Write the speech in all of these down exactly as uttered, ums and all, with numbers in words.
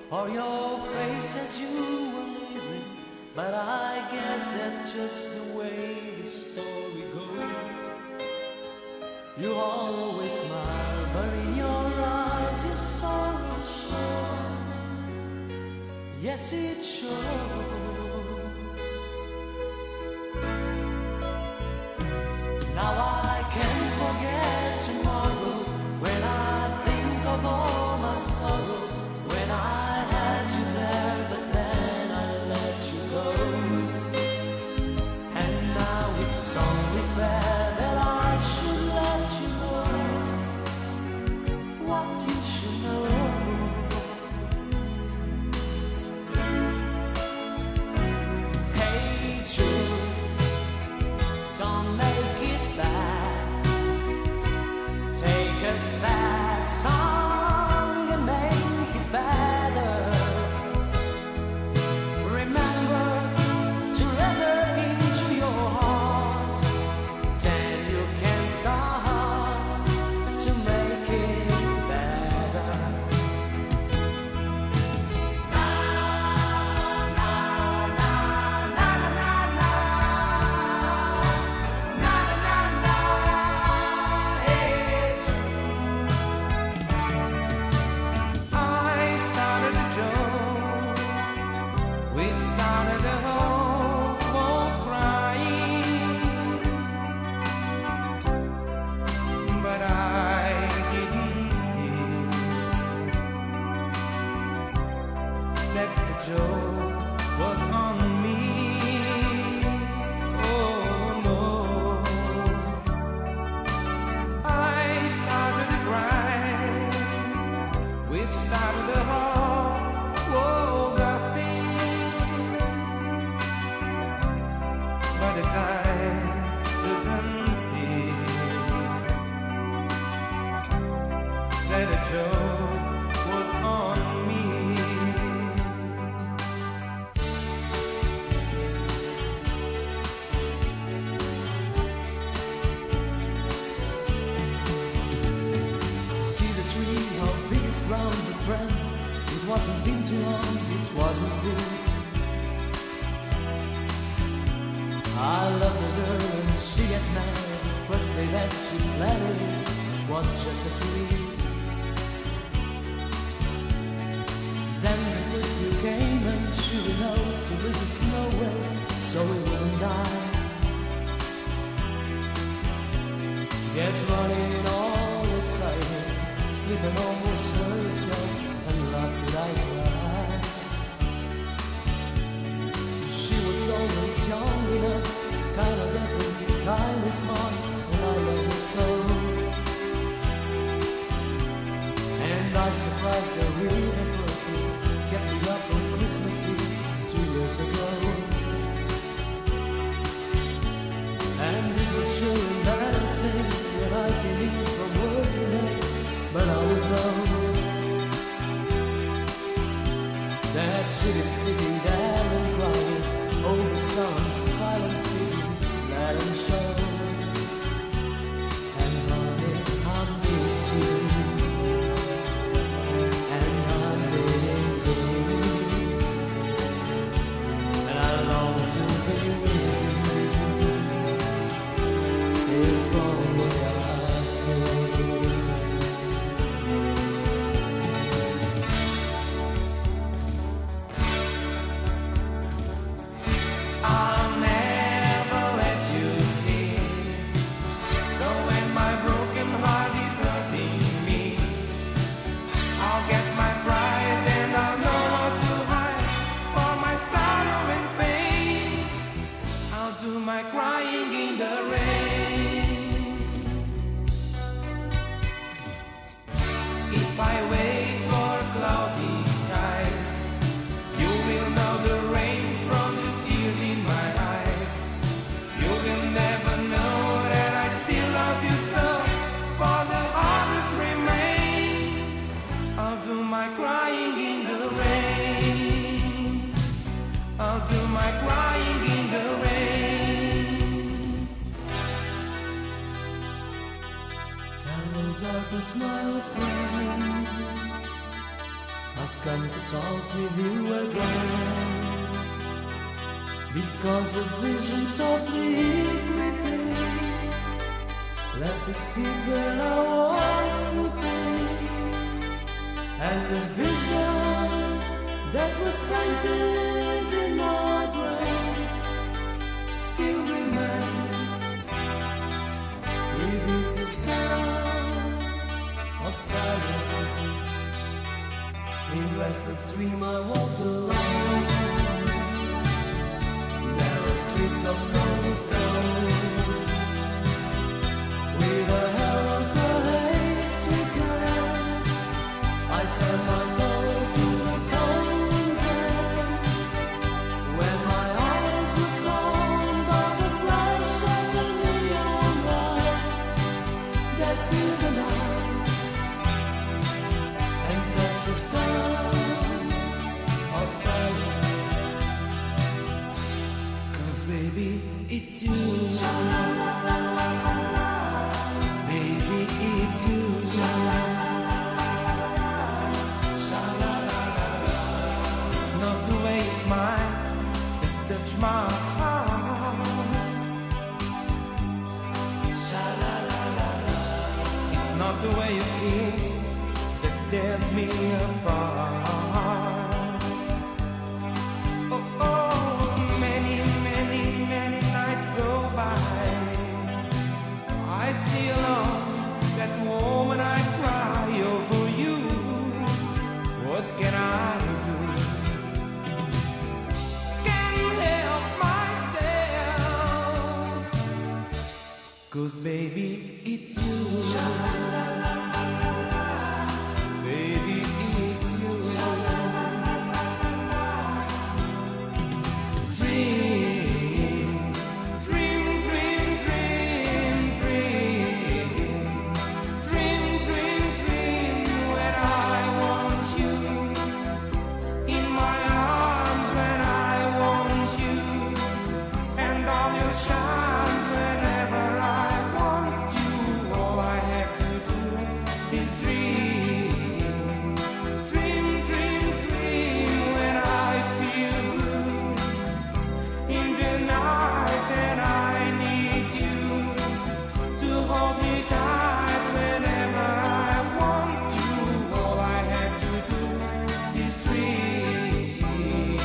or your face as you were leaving, but I guess that's just the way the story goes. You always smile, but in your eyes your sorrow shows. Yes, it shows. Now I can't forget tomorrow when I think of all my sorrow, when I had you there but then I let you go. And now it's only fair that I should let you know what you should know. Hey Jude, don't make it bad. Take a sad song and make it better. Remember to let her into your heart, then you can start to make it better. Na na na na na na na. Na na na na, hey Jude. I started a joke, which started the whole world crying, but I didn't see that the joke was on me. Oh no, I started to cry, which started the whole world laughing, but the time doesn't see that a joke was on me. See the tree, how big it's grown, but friend, it wasn't been too long, it wasn't good. I loved her and she got mad. The first day that she planted it was just a tree. Then the first you came and she didn't know to lose us nowhere, so it wouldn't die. Get running all excited, sleeping almost herself, and laughed till I cried. She was always young enough, kind of different, kind of smart, and I loved her so. And I surprised her with a perfume, kept me up on Christmas Eve two years ago. And it was sure embarrassing when I came in from working late, but I would know that she been sitting there and crying over some silent city, let him show. And honey, I miss you, and I'm being good, and I long to be with you, if only I could. I'll never let you see. So when my broken heart is hurting me, I'll get my pride and I'll know how to hide for my sorrow and pain. I'll do my crying in the rain. If I wait for cloudy skies, you will know the rain from the tears in my eyes. You will never know that I still love you so, for the others remain. I'll do my crying in the rain. I'll do my crying in the rain. Hello darkness, my old friend, I've come to talk with you again, because a vision softly creeping left the seats where I was sleeping, and the vision that was painted in my brain still remains within the sound of silence. In restless dream I walked alone, narrow streets of cobblestone, with a hell of a haze to climb. I turned my collar to the cold air, when my eyes were slain by the flash of the neon light that steals the night and touches the sound of silence. 'Cause baby, it's you. Baby, it's you. It's not the way you smile that touch my heart. It's not the way you kiss that tears me apart. Oh, oh, many, many, many nights go by. I see alone that moment I cry over you. What can I do? Can't help myself. 'Cause baby, it's you. Baby, it's you. Dream, dream, dream, dream, dream. Dream, dream, dream when I want you in my arms, when I want you, and all your charms whenever I want you. All I have to do is dream, dream, dream, dream when I feel blue in the night and I need you to hold me tight whenever I want you. All I have to do is dream.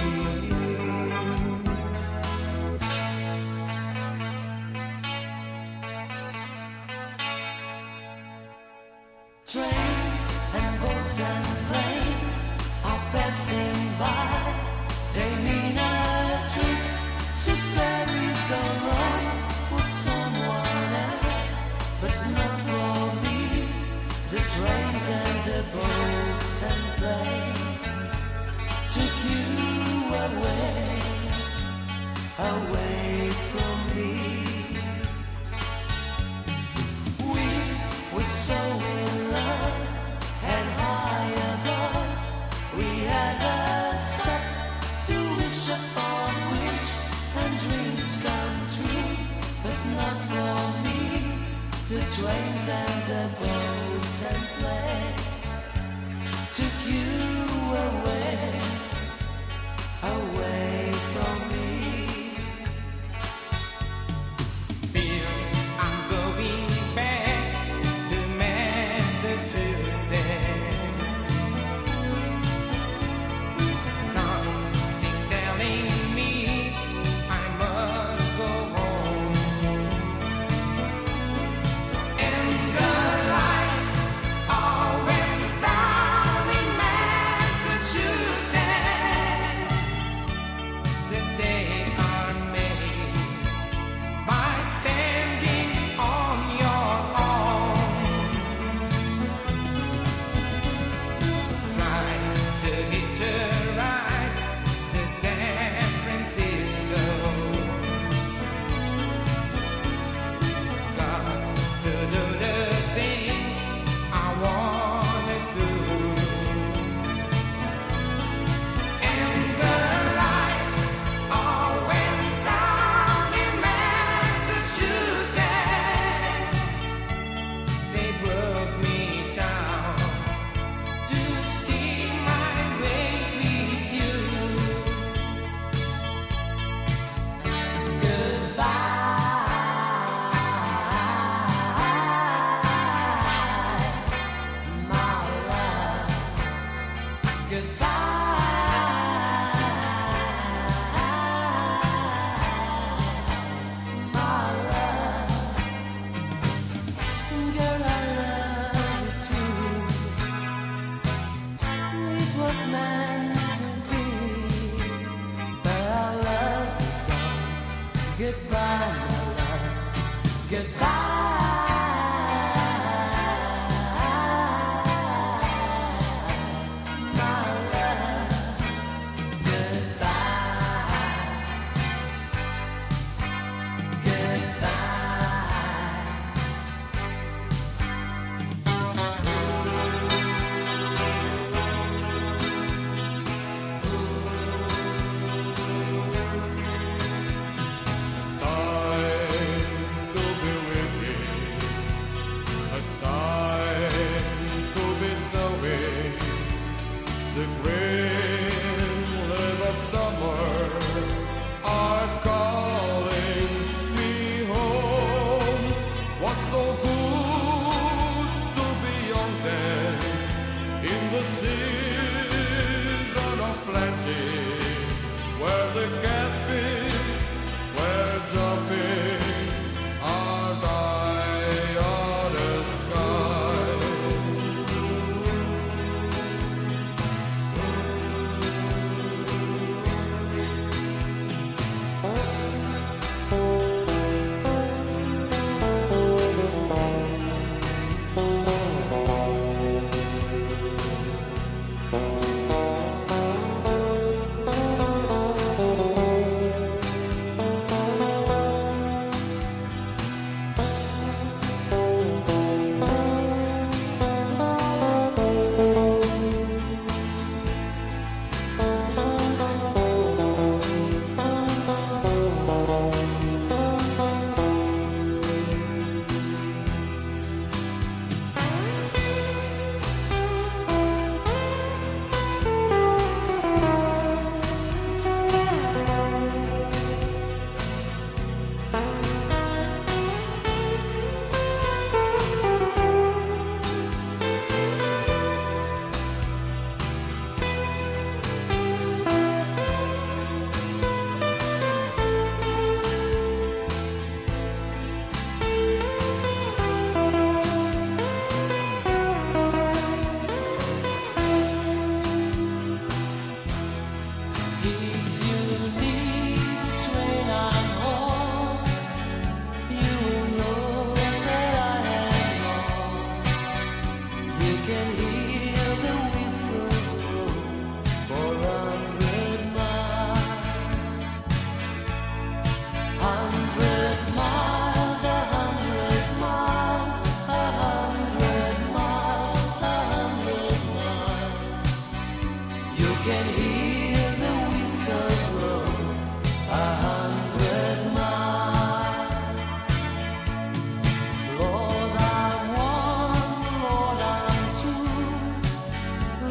Trains and boats and planes are passing by. They mean a trip to Paris alone for someone else, but not for me. The trains and the boats and planes took you away, away from me. We were so in love and high above. We had a step to wish upon which, and dreams come true, but not for me. The trains and the boats and planes took you away, away from me. Feel I'm going back to Massachusetts. Something telling me I must go home. And the lights all went down in meant to be, but our love is gone. Goodbye, my love. Goodbye. The green live of summer are calling me home. Was so good to be young then, in the season of plenty, where the catfish were jumping hard high on the sky.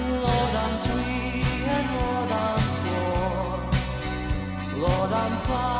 Lord, I'm fine.